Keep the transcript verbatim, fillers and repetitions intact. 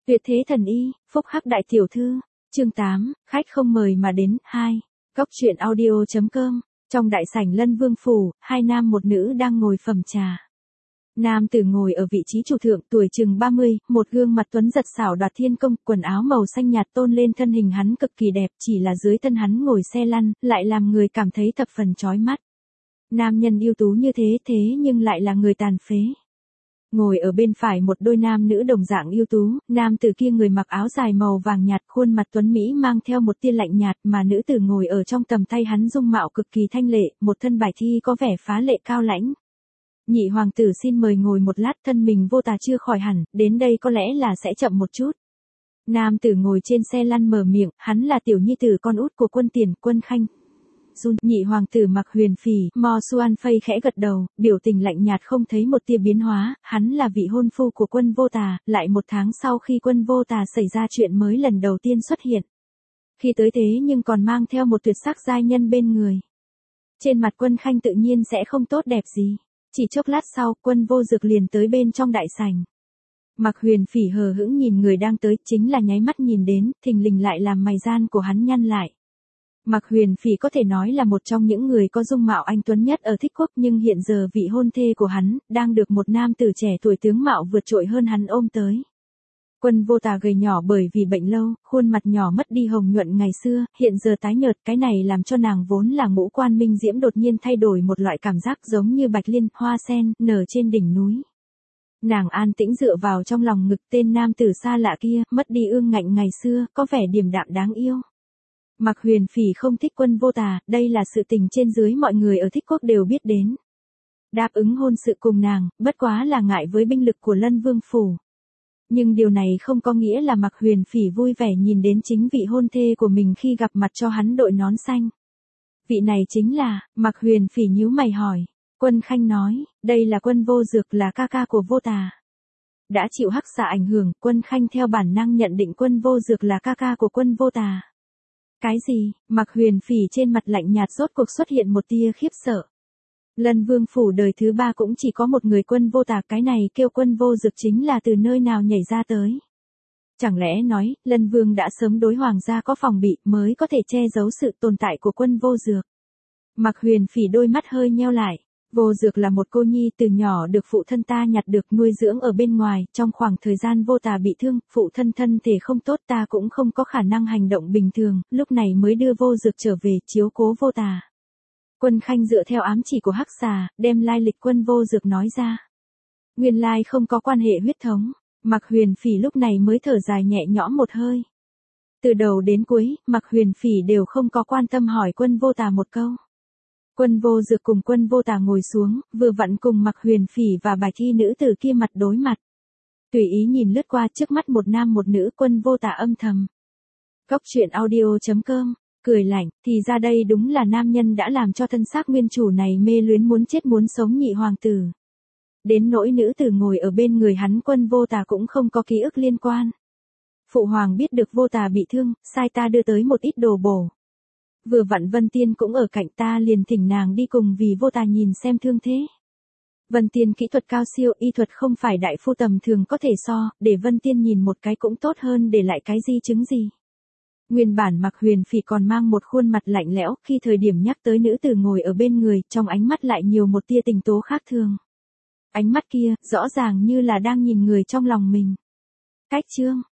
Tuyệt thế thần y, phúc hắc đại tiểu thư. Chương tám, khách không mời mà đến. Hai. Góc truyện audio.com. Trong đại sảnh Lân Vương phủ, hai nam một nữ đang ngồi phẩm trà. Nam tử ngồi ở vị trí chủ thượng, tuổi chừng ba mươi, một gương mặt tuấn giật xảo đoạt thiên công, quần áo màu xanh nhạt tôn lên thân hình hắn cực kỳ đẹp, chỉ là dưới thân hắn ngồi xe lăn, lại làm người cảm thấy thập phần chói mắt. Nam nhân ưu tú như thế thế nhưng lại là người tàn phế. Ngồi ở bên phải một đôi nam nữ đồng dạng ưu tú, nam tử kia người mặc áo dài màu vàng nhạt, khuôn mặt tuấn mỹ mang theo một tia lạnh nhạt, mà nữ tử ngồi ở trong tầm tay hắn dung mạo cực kỳ thanh lệ, một thân bài thi có vẻ phá lệ cao lãnh. Nhị hoàng tử xin mời ngồi một lát, thân mình vô tà chưa khỏi hẳn, đến đây có lẽ là sẽ chậm một chút. Nam tử ngồi trên xe lăn mở miệng, hắn là tiểu nhi tử con út của quân tiền, quân khanh. Jun, nhị hoàng tử mặc huyền phì, Mo Xuan Phây khẽ gật đầu, biểu tình lạnh nhạt không thấy một tia biến hóa, hắn là vị hôn phu của quân vô tà, lại một tháng sau khi quân vô tà xảy ra chuyện mới lần đầu tiên xuất hiện. Khi tới thế nhưng còn mang theo một tuyệt sắc giai nhân bên người. Trên mặt quân khanh tự nhiên sẽ không tốt đẹp gì. Chỉ chốc lát sau, quân vô dược liền tới bên trong đại sảnh. Mặc huyền phỉ hờ hững nhìn người đang tới, chính là nháy mắt nhìn đến, thình lình lại làm mày gian của hắn nhăn lại. Mặc huyền phỉ có thể nói là một trong những người có dung mạo anh tuấn nhất ở Thích Quốc, nhưng hiện giờ vị hôn thê của hắn, đang được một nam tử trẻ tuổi tướng mạo vượt trội hơn hắn ôm tới. Quân vô tà gầy nhỏ bởi vì bệnh lâu, khuôn mặt nhỏ mất đi hồng nhuận ngày xưa, hiện giờ tái nhợt, cái này làm cho nàng vốn là ngũ quan minh diễm đột nhiên thay đổi một loại cảm giác giống như bạch liên, hoa sen, nở trên đỉnh núi. Nàng an tĩnh dựa vào trong lòng ngực tên nam tử xa lạ kia, mất đi ương ngạnh ngày xưa, có vẻ điềm đạm đáng yêu. Mặc huyền phỉ không thích quân vô tà, đây là sự tình trên dưới mọi người ở Thích Quốc đều biết đến. Đáp ứng hôn sự cùng nàng, bất quá là ngại với binh lực của Lân Vương phủ. Nhưng điều này không có nghĩa là Mặc huyền phỉ vui vẻ nhìn đến chính vị hôn thê của mình khi gặp mặt cho hắn đội nón xanh. Vị này chính là, Mặc huyền phỉ nhíu mày hỏi. Quân khanh nói, đây là quân vô dược, là ca ca của vô tà. Đã chịu hắc xà ảnh hưởng, quân khanh theo bản năng nhận định quân vô dược là ca ca của quân vô tà. Cái gì? Mặc huyền phỉ trên mặt lạnh nhạt rốt cuộc xuất hiện một tia khiếp sợ. Lân Vương phủ đời thứ ba cũng chỉ có một người quân vô tà, cái này kêu quân vô dược chính là từ nơi nào nhảy ra tới. Chẳng lẽ nói, Lân Vương đã sớm đối hoàng gia có phòng bị mới có thể che giấu sự tồn tại của quân vô dược. Mặc huyền phỉ đôi mắt hơi nheo lại. Vô dược là một cô nhi từ nhỏ được phụ thân ta nhặt được nuôi dưỡng ở bên ngoài, trong khoảng thời gian vô tà bị thương, phụ thân thân thể không tốt, ta cũng không có khả năng hành động bình thường, lúc này mới đưa vô dược trở về chiếu cố vô tà. Quân khanh dựa theo ám chỉ của hắc xà, đem lai lịch quân vô dược nói ra. Nguyên lai không có quan hệ huyết thống, Mặc huyền phỉ lúc này mới thở dài nhẹ nhõm một hơi. Từ đầu đến cuối, Mặc huyền phỉ đều không có quan tâm hỏi quân vô tà một câu. Quân vô dược cùng quân vô tà ngồi xuống, vừa vặn cùng Mặc huyền phỉ và bài thi nữ tử kia mặt đối mặt. Tùy ý nhìn lướt qua trước mắt một nam một nữ, quân vô tà âm thầm. Góc truyện audio.com, cười lạnh, thì ra đây đúng là nam nhân đã làm cho thân xác nguyên chủ này mê luyến muốn chết muốn sống nhị hoàng tử. Đến nỗi nữ tử ngồi ở bên người hắn, quân vô tà cũng không có ký ức liên quan. Phụ hoàng biết được vô tà bị thương, sai ta đưa tới một ít đồ bổ. Vừa vặn Vân Tiên cũng ở cạnh, ta liền thỉnh nàng đi cùng vì vô tà nhìn xem thương thế. Vân Tiên kỹ thuật cao siêu, y thuật không phải đại phu tầm thường có thể so, để Vân Tiên nhìn một cái cũng tốt hơn để lại cái di chứng gì. Nguyên bản Mặc huyền phỉ còn mang một khuôn mặt lạnh lẽo, khi thời điểm nhắc tới nữ tử ngồi ở bên người, trong ánh mắt lại nhiều một tia tình tố khác thường. Ánh mắt kia, rõ ràng như là đang nhìn người trong lòng mình. Cách chương,